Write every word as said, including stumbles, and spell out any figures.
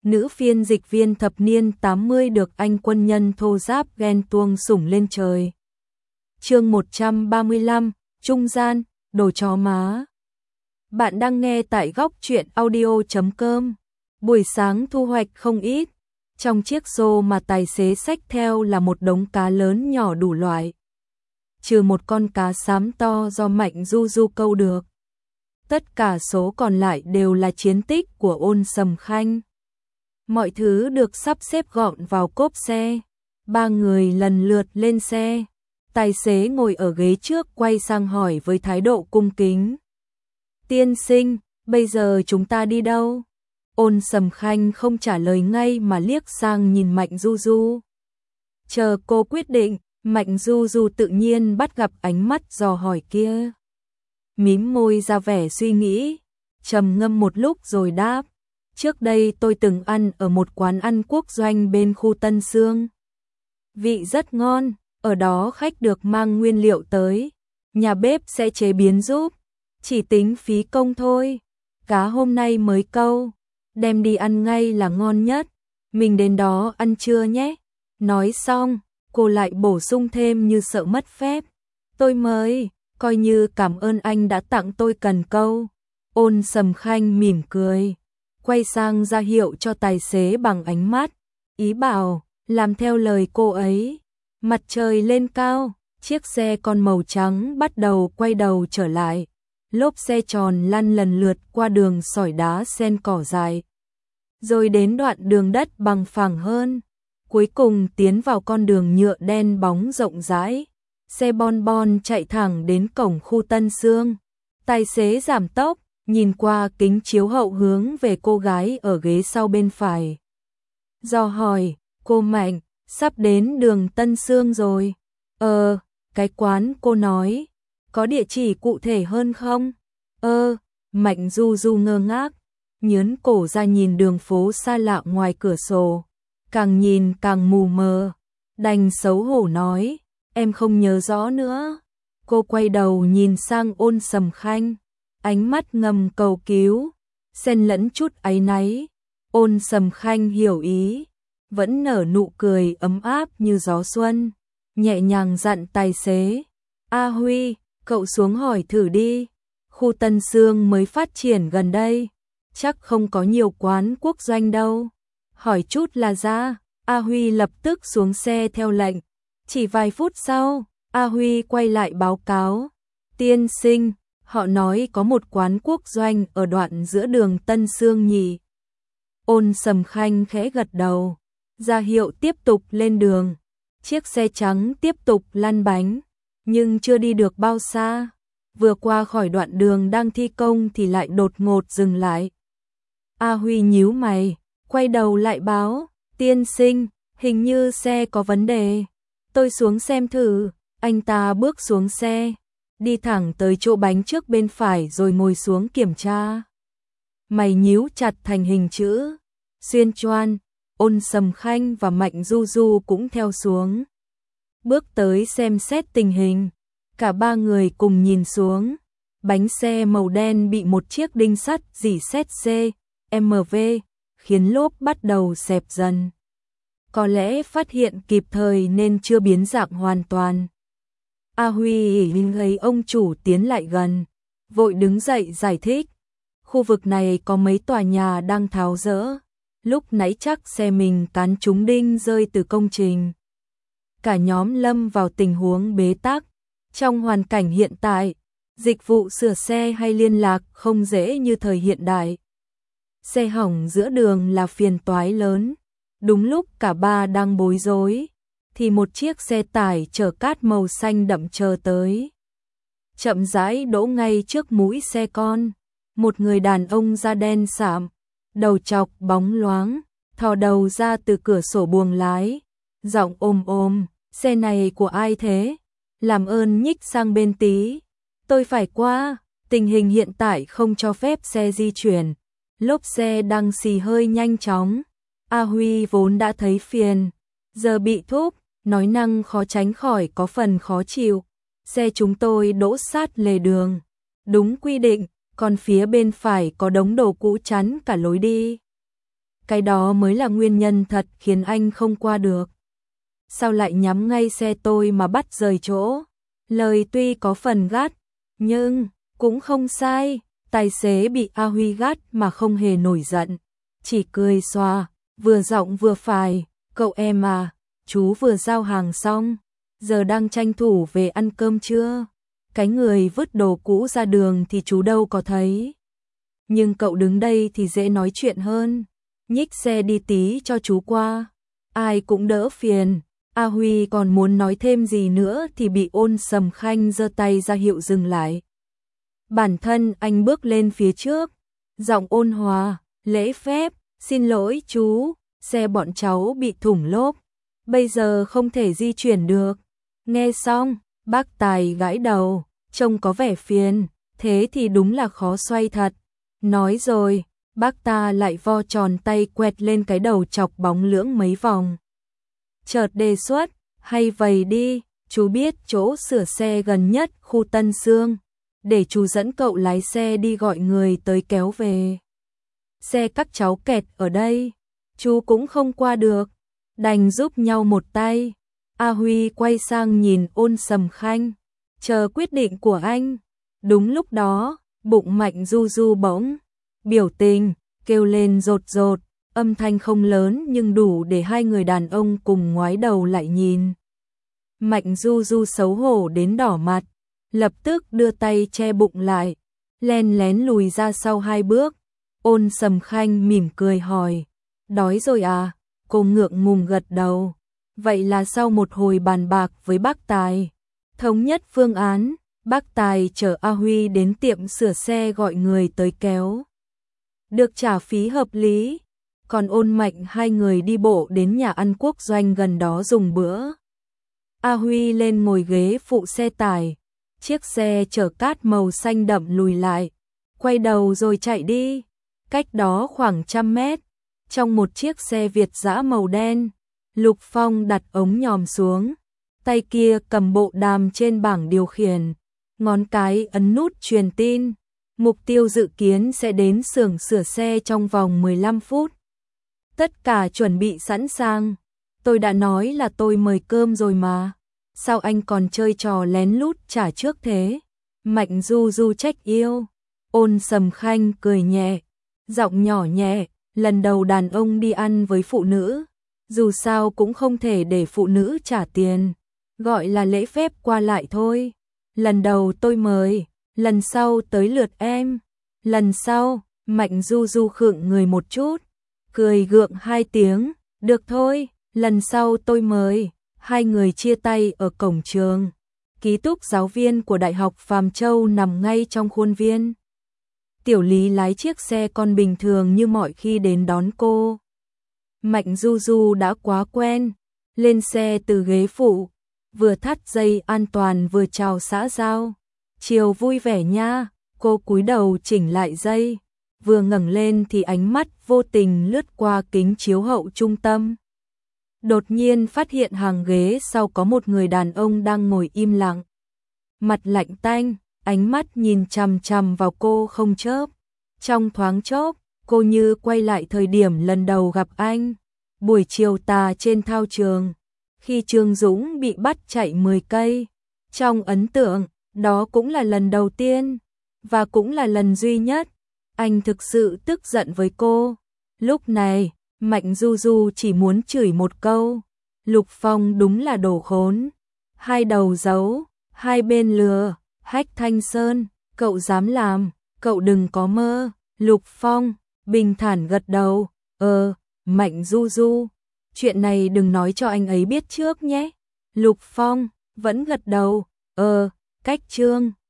nữ phiên dịch viên thập niên tám mươi được anh quân nhân thô giáp ghen tuông sủng lên trời. Chương một trăm ba mươi lăm, trung gian, đồ chó má. Bạn đang nghe tại góc truyện audio chấm com. Buổi sáng thu hoạch không ít, trong chiếc xô mà tài xế xách theo là một đống cá lớn nhỏ đủ loại. Trừ một con cá xám to do Mạnh Du Du câu được. Tất cả số còn lại đều là chiến tích của Ôn Sầm Khanh. Mọi thứ được sắp xếp gọn vào cốp xe. Ba người lần lượt lên xe. Tài xế ngồi ở ghế trước quay sang hỏi với thái độ cung kính. Tiên sinh, bây giờ chúng ta đi đâu? Ôn Sầm Khanh không trả lời ngay mà liếc sang nhìn Mạnh Du Du. Chờ cô quyết định, Mạnh Du Du tự nhiên bắt gặp ánh mắt dò hỏi kia. Mím môi ra vẻ suy nghĩ, trầm ngâm một lúc rồi đáp. Trước đây tôi từng ăn ở một quán ăn quốc doanh bên khu Tân Xương. Vị rất ngon, ở đó khách được mang nguyên liệu tới. Nhà bếp sẽ chế biến giúp, chỉ tính phí công thôi. Cá hôm nay mới câu, đem đi ăn ngay là ngon nhất. Mình đến đó ăn trưa nhé. Nói xong, cô lại bổ sung thêm như sợ mất phép. Tôi mới, coi như cảm ơn anh đã tặng tôi cần câu. Ôn Sầm Khanh mỉm cười, quay sang ra hiệu cho tài xế bằng ánh mắt, ý bảo, làm theo lời cô ấy. Mặt trời lên cao, chiếc xe con màu trắng bắt đầu quay đầu trở lại. Lốp xe tròn lăn lần lượt qua đường sỏi đá sen cỏ dài. Rồi đến đoạn đường đất bằng phẳng hơn. Cuối cùng tiến vào con đường nhựa đen bóng rộng rãi. Xe bon bon chạy thẳng đến cổng khu Tân Xương. Tài xế giảm tốc, nhìn qua kính chiếu hậu hướng về cô gái ở ghế sau bên phải. Do hỏi, cô Mạnh, sắp đến đường Tân Xương rồi. Ờ, cái quán cô nói, có địa chỉ cụ thể hơn không? Ơ, Mạnh Du Du ngơ ngác, nhớn cổ ra nhìn đường phố xa lạ ngoài cửa sổ. Càng nhìn càng mù mờ, đành xấu hổ nói, em không nhớ rõ nữa. Cô quay đầu nhìn sang Ôn Sầm Khanh, ánh mắt ngầm cầu cứu, xen lẫn chút áy náy. Ôn Sầm Khanh hiểu ý, vẫn nở nụ cười ấm áp như gió xuân, nhẹ nhàng dặn tài xế. A Huy, cậu xuống hỏi thử đi, khu Tân Xương mới phát triển gần đây, chắc không có nhiều quán quốc doanh đâu. Hỏi chút là ra. A Huy lập tức xuống xe theo lệnh. Chỉ vài phút sau, A Huy quay lại báo cáo. Tiên sinh, họ nói có một quán quốc doanh ở đoạn giữa đường Tân Xương nhỉ. Ôn Sầm Khanh khẽ gật đầu, ra hiệu tiếp tục lên đường. Chiếc xe trắng tiếp tục lăn bánh, nhưng chưa đi được bao xa. Vừa qua khỏi đoạn đường đang thi công thì lại đột ngột dừng lại. A Huy nhíu mày, quay đầu lại báo. Tiên sinh, hình như xe có vấn đề. Tôi xuống xem thử. Anh ta bước xuống xe, đi thẳng tới chỗ bánh trước bên phải rồi ngồi xuống kiểm tra. Mày nhíu chặt thành hình chữ. Xuyên choan, Ôn Sầm Khanh và Mạnh Du Du cũng theo xuống. Bước tới xem xét tình hình. Cả ba người cùng nhìn xuống. Bánh xe màu đen bị một chiếc đinh sắt rỉ sét C, M V, khiến lốp bắt đầu xẹp dần. Có lẽ phát hiện kịp thời nên chưa biến dạng hoàn toàn. A Huy thấy ông chủ tiến lại gần, vội đứng dậy giải thích. Khu vực này có mấy tòa nhà đang tháo dỡ. Lúc nãy chắc xe mình cán trúng đinh rơi từ công trình. Cả nhóm lâm vào tình huống bế tắc. Trong hoàn cảnh hiện tại, dịch vụ sửa xe hay liên lạc không dễ như thời hiện đại. Xe hỏng giữa đường là phiền toái lớn. Đúng lúc cả ba đang bối rối, thì một chiếc xe tải chở cát màu xanh đậm chờ tới. Chậm rãi đỗ ngay trước mũi xe con. Một người đàn ông da đen sạm, đầu trọc bóng loáng, thò đầu ra từ cửa sổ buồng lái. Giọng ôm ôm, xe này của ai thế? Làm ơn nhích sang bên tí. Tôi phải qua, tình hình hiện tại không cho phép xe di chuyển. Lốp xe đang xì hơi nhanh chóng. A Huy vốn đã thấy phiền, giờ bị thúc, nói năng khó tránh khỏi có phần khó chịu. Xe chúng tôi đỗ sát lề đường, đúng quy định, còn phía bên phải có đống đồ cũ chắn cả lối đi. Cái đó mới là nguyên nhân thật khiến anh không qua được. Sao lại nhắm ngay xe tôi mà bắt rời chỗ? Lời tuy có phần gắt, nhưng cũng không sai. Tài xế bị A Huy gắt mà không hề nổi giận, chỉ cười xòa, vừa giọng vừa phải, cậu em à, chú vừa giao hàng xong, giờ đang tranh thủ về ăn cơm trưa. Cái người vứt đồ cũ ra đường thì chú đâu có thấy. Nhưng cậu đứng đây thì dễ nói chuyện hơn, nhích xe đi tí cho chú qua, ai cũng đỡ phiền. A Huy còn muốn nói thêm gì nữa thì bị Ôn Sầm Khanh giơ tay ra hiệu dừng lại. Bản thân anh bước lên phía trước, giọng ôn hòa, lễ phép, xin lỗi chú, xe bọn cháu bị thủng lốp, bây giờ không thể di chuyển được. Nghe xong, bác Tài gãi đầu, trông có vẻ phiền, thế thì đúng là khó xoay thật. Nói rồi, bác ta lại vo tròn tay quẹt lên cái đầu chọc bóng lưỡng mấy vòng. Chợt đề xuất, hay vậy đi, chú biết chỗ sửa xe gần nhất khu Tân Sương, để chú dẫn cậu lái xe đi gọi người tới kéo về. Xe các cháu kẹt ở đây, chú cũng không qua được, đành giúp nhau một tay. A Huy quay sang nhìn Ôn Sầm Khanh, chờ quyết định của anh. Đúng lúc đó, bụng Mạnh Du Du bỗng biểu tình, kêu lên rột rột, âm thanh không lớn nhưng đủ để hai người đàn ông cùng ngoái đầu lại nhìn. Mạnh Du Du xấu hổ đến đỏ mặt, lập tức đưa tay che bụng lại, len lén lùi ra sau hai bước. Ôn Sầm Khanh mỉm cười hỏi, đói rồi à? Cô ngượng ngùng gật đầu. Vậy là sau một hồi bàn bạc với bác Tài, thống nhất phương án, bác Tài chở A Huy đến tiệm sửa xe gọi người tới kéo, được trả phí hợp lý. Còn Ôn Mạnh hai người đi bộ đến nhà ăn quốc doanh gần đó dùng bữa. A Huy lên ngồi ghế phụ xe tải, chiếc xe chở cát màu xanh đậm lùi lại, quay đầu rồi chạy đi. Cách đó khoảng trăm mét, trong một chiếc xe Việt dã màu đen, Lục Phong đặt ống nhòm xuống, tay kia cầm bộ đàm trên bảng điều khiển, ngón cái ấn nút truyền tin. Mục tiêu dự kiến sẽ đến xưởng sửa xe trong vòng mười lăm phút. Tất cả chuẩn bị sẵn sàng. Tôi đã nói là tôi mời cơm rồi mà. Sao anh còn chơi trò lén lút trả trước thế? Mạnh Du Du trách yêu. Ôn Sầm Khanh cười nhẹ, giọng nhỏ nhẹ, lần đầu đàn ông đi ăn với phụ nữ, dù sao cũng không thể để phụ nữ trả tiền, gọi là lễ phép qua lại thôi. Lần đầu tôi mời, lần sau tới lượt em. Lần sau, Mạnh Du Du khựng người một chút, cười gượng hai tiếng, được thôi, lần sau tôi mời. Hai người chia tay ở cổng trường. Ký túc giáo viên của Đại học Phàm Châu nằm ngay trong khuôn viên. Tiểu Lý lái chiếc xe con bình thường như mọi khi đến đón cô. Mạnh Du Du đã quá quen, lên xe từ ghế phụ, vừa thắt dây an toàn vừa chào xã giao. Chiều vui vẻ nha, cô cúi đầu chỉnh lại dây, vừa ngẩng lên thì ánh mắt vô tình lướt qua kính chiếu hậu trung tâm. Đột nhiên phát hiện hàng ghế sau có một người đàn ông đang ngồi im lặng. Mặt lạnh tanh, ánh mắt nhìn chằm chằm vào cô không chớp. Trong thoáng chốc, cô như quay lại thời điểm lần đầu gặp anh. Buổi chiều tà trên thao trường, khi Trương Dũng bị bắt chạy mười cây. Trong ấn tượng, đó cũng là lần đầu tiên, và cũng là lần duy nhất, anh thực sự tức giận với cô. Lúc này, Mạnh Du Du chỉ muốn chửi một câu, Lục Phong đúng là đồ khốn. Hai đầu dấu, hai bên lừa, Hách Thanh Sơn, cậu dám làm, cậu đừng có mơ. Lục Phong, bình thản gật đầu, ờ, Mạnh Du Du, chuyện này đừng nói cho anh ấy biết trước nhé. Lục Phong, vẫn gật đầu, ờ, cách Trương